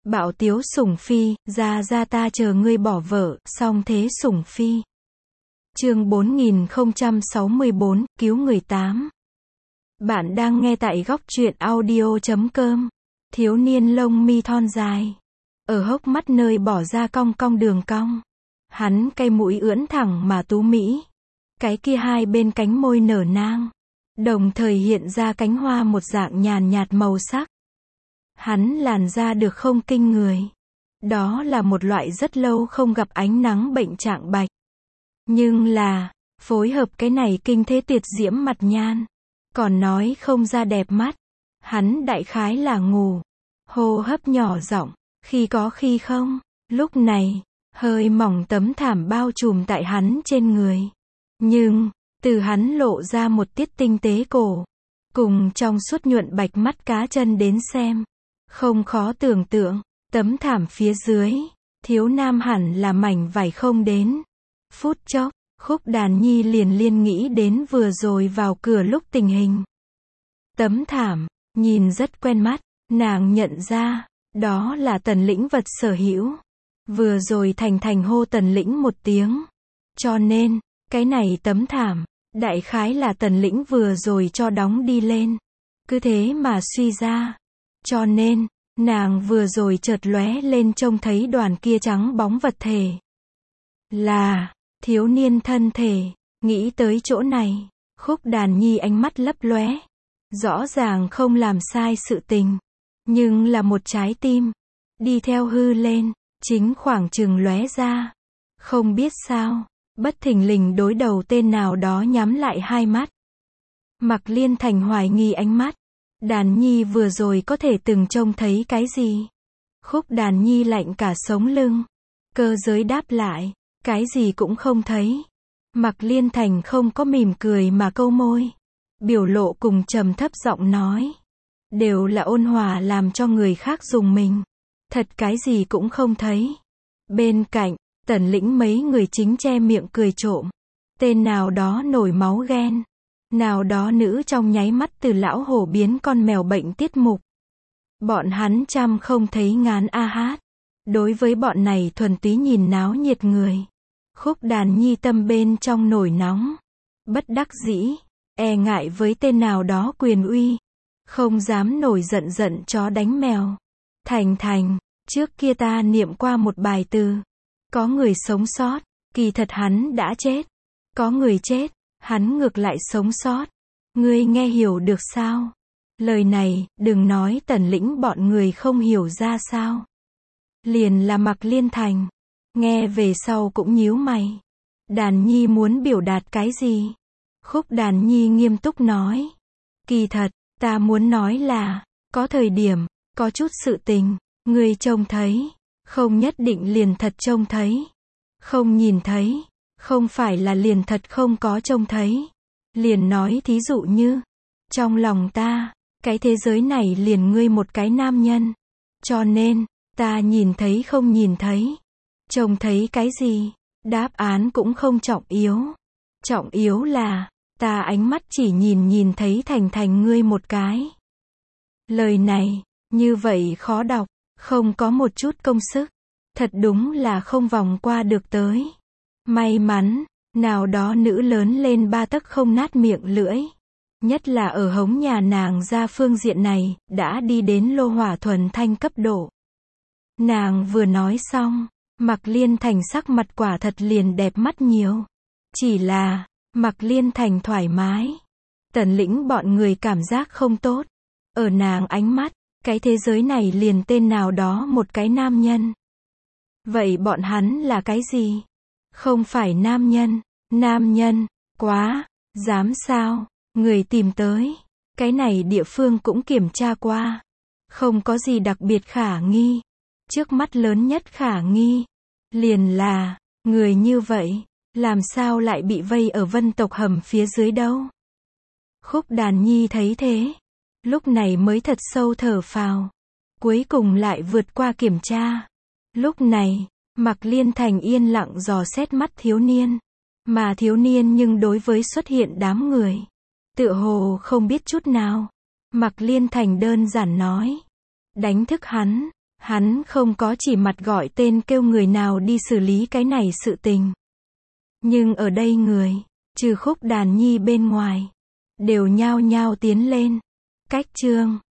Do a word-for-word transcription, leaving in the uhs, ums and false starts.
Bạo tiếu sủng phi, ra ra ta chờ ngươi bỏ vợ, song thế sủng phi. Chương bốn nghìn không trăm sáu mươi bốn, cứu người tám. Bạn đang nghe tại góc truyện audio chấm com. Thiếu niên lông mi thon dài, ở hốc mắt nơi bỏ ra cong cong đường cong. Hắn cây mũi ưỡn thẳng mà tú mỹ. Cái kia hai bên cánh môi nở nang, đồng thời hiện ra cánh hoa một dạng nhàn nhạt màu sắc. Hắn làn da được không kinh người. Đó là một loại rất lâu không gặp ánh nắng bệnh trạng bạch. Nhưng là, phối hợp cái này kinh thế tuyệt diễm mặt nhan. Còn nói không ra đẹp mắt. Hắn đại khái là ngủ. Hô hấp nhỏ giọng, khi có khi không. Lúc này, hơi mỏng tấm thảm bao trùm tại hắn trên người. Nhưng, từ hắn lộ ra một tiết tinh tế cổ. Cùng trong suốt nhuận bạch mắt cá chân đến xem. Không khó tưởng tượng, tấm thảm phía dưới, thiếu nam hẳn là mảnh vải không đến. Phút chốc, Khúc Đàn Nhi liền liên nghĩ đến vừa rồi vào cửa lúc tình hình. Tấm thảm, nhìn rất quen mắt, nàng nhận ra, đó là Tần Lĩnh vật sở hữu. Vừa rồi Thành Thành hô Tần Lĩnh một tiếng. Cho nên, cái này tấm thảm, đại khái là Tần Lĩnh vừa rồi cho đóng đi lên. Cứ thế mà suy ra. Cho nên, nàng vừa rồi chợt lóe lên trông thấy đoàn kia trắng bóng vật thể. Là, thiếu niên thân thể, nghĩ tới chỗ này, Khúc Đàn Nhi ánh mắt lấp lóe. Rõ ràng không làm sai sự tình, nhưng là một trái tim, đi theo hư lên, chính khoảng chừng lóe ra. Không biết sao, bất thình lình đối đầu tên nào đó nhắm lại hai mắt. Mặc Liên Thành hoài nghi ánh mắt. Đàn Nhi vừa rồi có thể từng trông thấy cái gì? Khúc Đàn Nhi lạnh cả sống lưng. Cơ giới đáp lại, cái gì cũng không thấy. Mặc Liên Thành không có mỉm cười mà câu môi. Biểu lộ cùng trầm thấp giọng nói. Đều là ôn hòa làm cho người khác dùng mình. Thật cái gì cũng không thấy. Bên cạnh, Tần Lĩnh mấy người chính che miệng cười trộm. Tên nào đó nổi máu ghen. Nào đó nữ trong nháy mắt từ lão hổ biến con mèo bệnh tiết mục. Bọn hắn chăm không thấy ngán a hát. Đối với bọn này thuần túy nhìn náo nhiệt người. Khúc Đàn Nhi tâm bên trong nổi nóng. Bất đắc dĩ, e ngại với tên nào đó quyền uy. Không dám nổi giận giận chó đánh mèo. Thành Thành, trước kia ta niệm qua một bài từ. Có người sống sót, kỳ thật hắn đã chết. Có người chết, hắn ngược lại sống sót. Ngươi nghe hiểu được sao? Lời này, đừng nói Tần Lĩnh bọn người không hiểu ra sao. Liền là Mặc Liên Thành. Nghe về sau cũng nhíu mày. Đàn Nhi muốn biểu đạt cái gì? Khúc Đàn Nhi nghiêm túc nói. Kỳ thật, ta muốn nói là, có thời điểm, có chút sự tình, ngươi trông thấy, không nhất định liền thật trông thấy. Không nhìn thấy. Không phải là liền thật không có trông thấy. Liền nói thí dụ như, trong lòng ta, cái thế giới này liền ngươi một cái nam nhân. Cho nên, ta nhìn thấy không nhìn thấy. Trông thấy cái gì? Đáp án cũng không trọng yếu. Trọng yếu là, ta ánh mắt chỉ nhìn nhìn thấy Thành Thành ngươi một cái. Lời này, như vậy khó đọc, không có một chút công sức. Thật đúng là không vòng qua được tới. May mắn, nào đó nữ lớn lên ba tấc không nát miệng lưỡi. Nhất là ở hống nhà nàng ra phương diện này, đã đi đến lô hỏa thuần thanh cấp độ. Nàng vừa nói xong, Mặc Liên Thành sắc mặt quả thật liền đẹp mắt nhiều. Chỉ là, Mặc Liên Thành thoải mái. Tần Lĩnh bọn người cảm giác không tốt. Ở nàng ánh mắt, cái thế giới này liền tên nào đó một cái nam nhân. Vậy bọn hắn là cái gì? Không phải nam nhân. Nam nhân, quá, dám sao? Người tìm tới. Cái này địa phương cũng kiểm tra qua. Không có gì đặc biệt khả nghi. Trước mắt lớn nhất khả nghi. Liền là, người như vậy, làm sao lại bị vây ở Vân tộc hầm phía dưới đâu? Khúc Đàn Nhi thấy thế. Lúc này mới thật sâu thở phào. Cuối cùng lại vượt qua kiểm tra. Lúc này, Mặc Liên Thành yên lặng dò xét mắt thiếu niên. Mà thiếu niên nhưng đối với xuất hiện đám người, tựa hồ không biết chút nào. Mặc Liên Thành đơn giản nói. Đánh thức hắn. Hắn không có chỉ mặt gọi tên kêu người nào đi xử lý cái này sự tình. Nhưng ở đây người, trừ Khúc Đàn Nhi bên ngoài, đều nhao nhao tiến lên. Cách chương